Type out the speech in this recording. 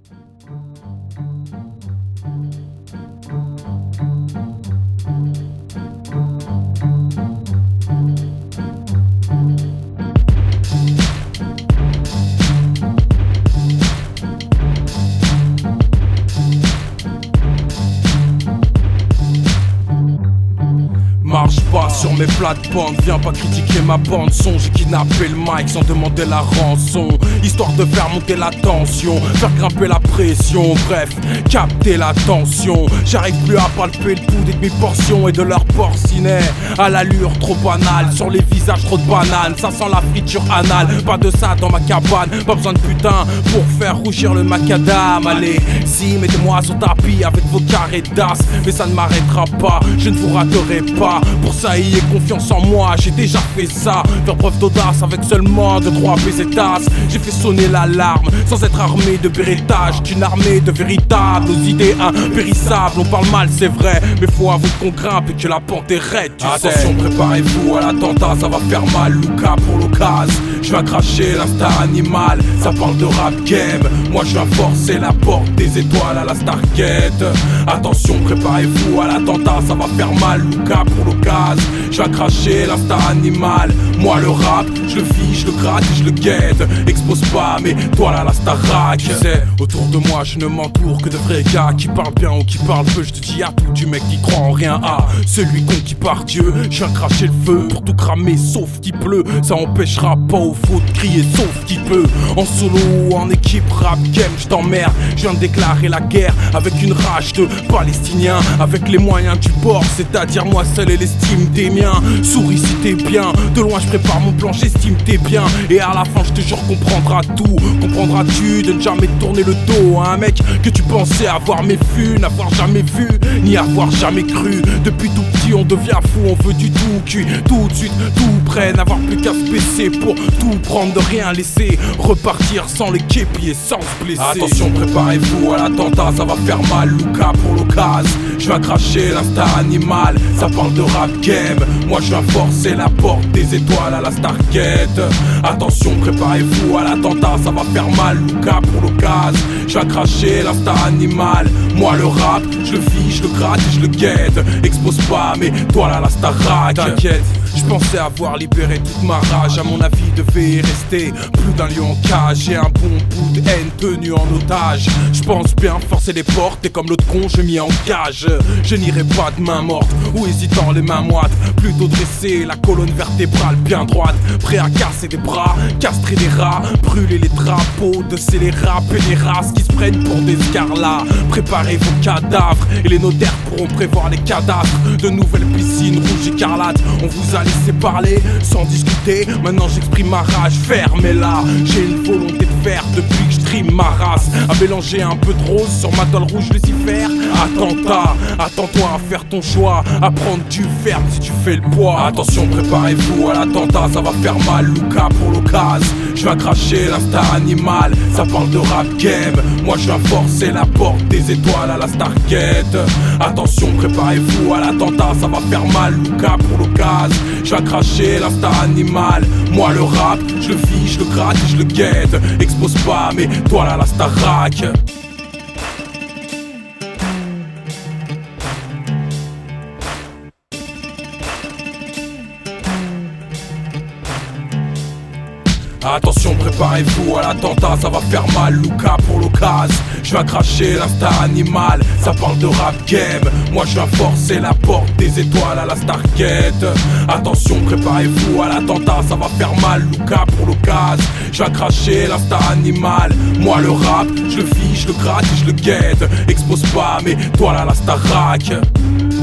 Marche pas sur mes plates-bandes, viens pas critiquer ma bande son. J'ai kidnappé le mic sans demander la rançon, histoire de faire monter la tension, faire grimper la pression, bref, capter la tension. J'arrive plus à palper le pouls des demi-portions et de leur porcinet à l'allure trop banale, sur les visages trop de bananes, ça sent la friture anale. Pas de ça dans ma cabane, pas besoin de putain pour faire rougir le macadam. Allez, si, mettez-moi sur tapis avec vos carrés d'as, mais ça ne m'arrêtera pas, je ne vous raterai pas. Pour ça, ayez confiance en moi, j'ai déjà fait ça. Faire preuve d'audace avec seulement 2-3 pesetas. J'ai fait sonner l'alarme sans être armé de bérétage, d'une armée de véritables aux idées impérissables. On parle mal, c'est vrai, mais faut avouer qu'on grimpe et que la pente est raide, tu sais. Attention, préparez-vous à l'attentat, ça va faire mal. Luca pour l'occasion, je viens cracher l'instinct animal. Ça parle de rap game, moi je viens forcer la porte des étoiles à la Stargate. Attention, préparez-vous à l'attentat, ça va faire mal. Luca pour l'occasion, je viens cracher l'instinct animal. Moi le rap, je le vis, je le gratte et je le guette. Expose pas mes toiles à la Starac. Tu sais, autour de moi je ne m'entoure que de vrais gars qui parlent bien ou qui parlent peu. Je te dis à tout du mec qui croit en rien, à celui con qui par Dieu. Je viens cracher le feu pour tout cramer sauf qu'il pleut. Ça empêchera pas au faux de crier sauf qu'il peut. En solo ou en équipe rap game, je t'emmerde. Je viens de déclarer la guerre avec une rage de Palestiniens, avec les moyens du bord, c'est-à-dire moi seul et l'estime des miens. Souris si t'es bien, de loin je prépare mon plan, j'estime t'es bien. Et à la fin je te jure comprendras tout. Comprendras-tu de ne jamais tourner le dos à un mec que tu pensais avoir méfu, n'avoir jamais vu, ni avoir jamais cru. Depuis tout petit on devient fou, on veut du tout cuit, tout de suite, tout prêt, n'avoir plus qu'à se baisser pour tout prendre, de rien laisser, repartir sans les képiers, sans se blesser. Attention, préparez-vous à l'attentat, ça va faire mal. Luca pour l'occasion, je viens cracher l'instinct animal. Ça parle de rap game, moi je viens forcer la porte des étoiles à la Stargate. Attention, préparez-vous à l'attentat, ça va faire mal. Luca pour l'occasion, je viens cracher l'instinct animal. Moi le rap, je le vis, je le gratte et je le guette. Expose pas mes toiles à la Starac. T'inquiète, je pensais avoir libéré toute ma rage. À mon avis devait y rester plus d'un lion en cage. J'ai un bon bout de haine tenu en otage. Je pense bien forcer les portes et comme l'autre con je m'y engage. Je n'irai pas de main morte ou hésitant les mains moites, plutôt dresser la colonne vertébrale bien droite, prêt à casser des bras, castrer des rats, brûler les drapeaux de scélérats, et les races qui se prennent pour des scarlats. Préparez vos cadavres et les notaires pourront prévoir les cadavres. De nouvelles piscines rouges écarlates, on vous a laissé parler sans discuter. Maintenant j'exprime ma rage, fermez-la. J'ai une volonté de faire depuis que je trime ma race, à mélanger un peu de rose sur ma toile rouge Lucifer. Attentat, attends-toi à faire ton choix, à prendre du ferme si tu fais le poids. Attention, préparez-vous à l'attentat, ça va faire mal. Luca pour l'occasion, je viens cracher l'instinct animal. Ça parle de rap game, moi je viens forcer la porte des étoiles à la Stargate. Attention, préparez-vous à l'attentat, ça va faire mal. Luca pour l'occasion, je viens cracher l'instinct animal. Moi le rap, je le vis, je le gratte et je le guette. Expose pas mes toiles à la Starac. Attention, préparez-vous à l'attentat, ça va faire mal. Luca pour l'occasion, je viens cracher l'instinct animal. Ça parle de rap game, moi je viens forcer la porte des étoiles à la Stargate. Attention, préparez-vous à l'attentat, ça va faire mal. Luca pour l'occasion, je viens cracher l'instinct animal. Moi le rap, je le vis, je le gratte et je le guette. Expose pas mes toiles à la Starac.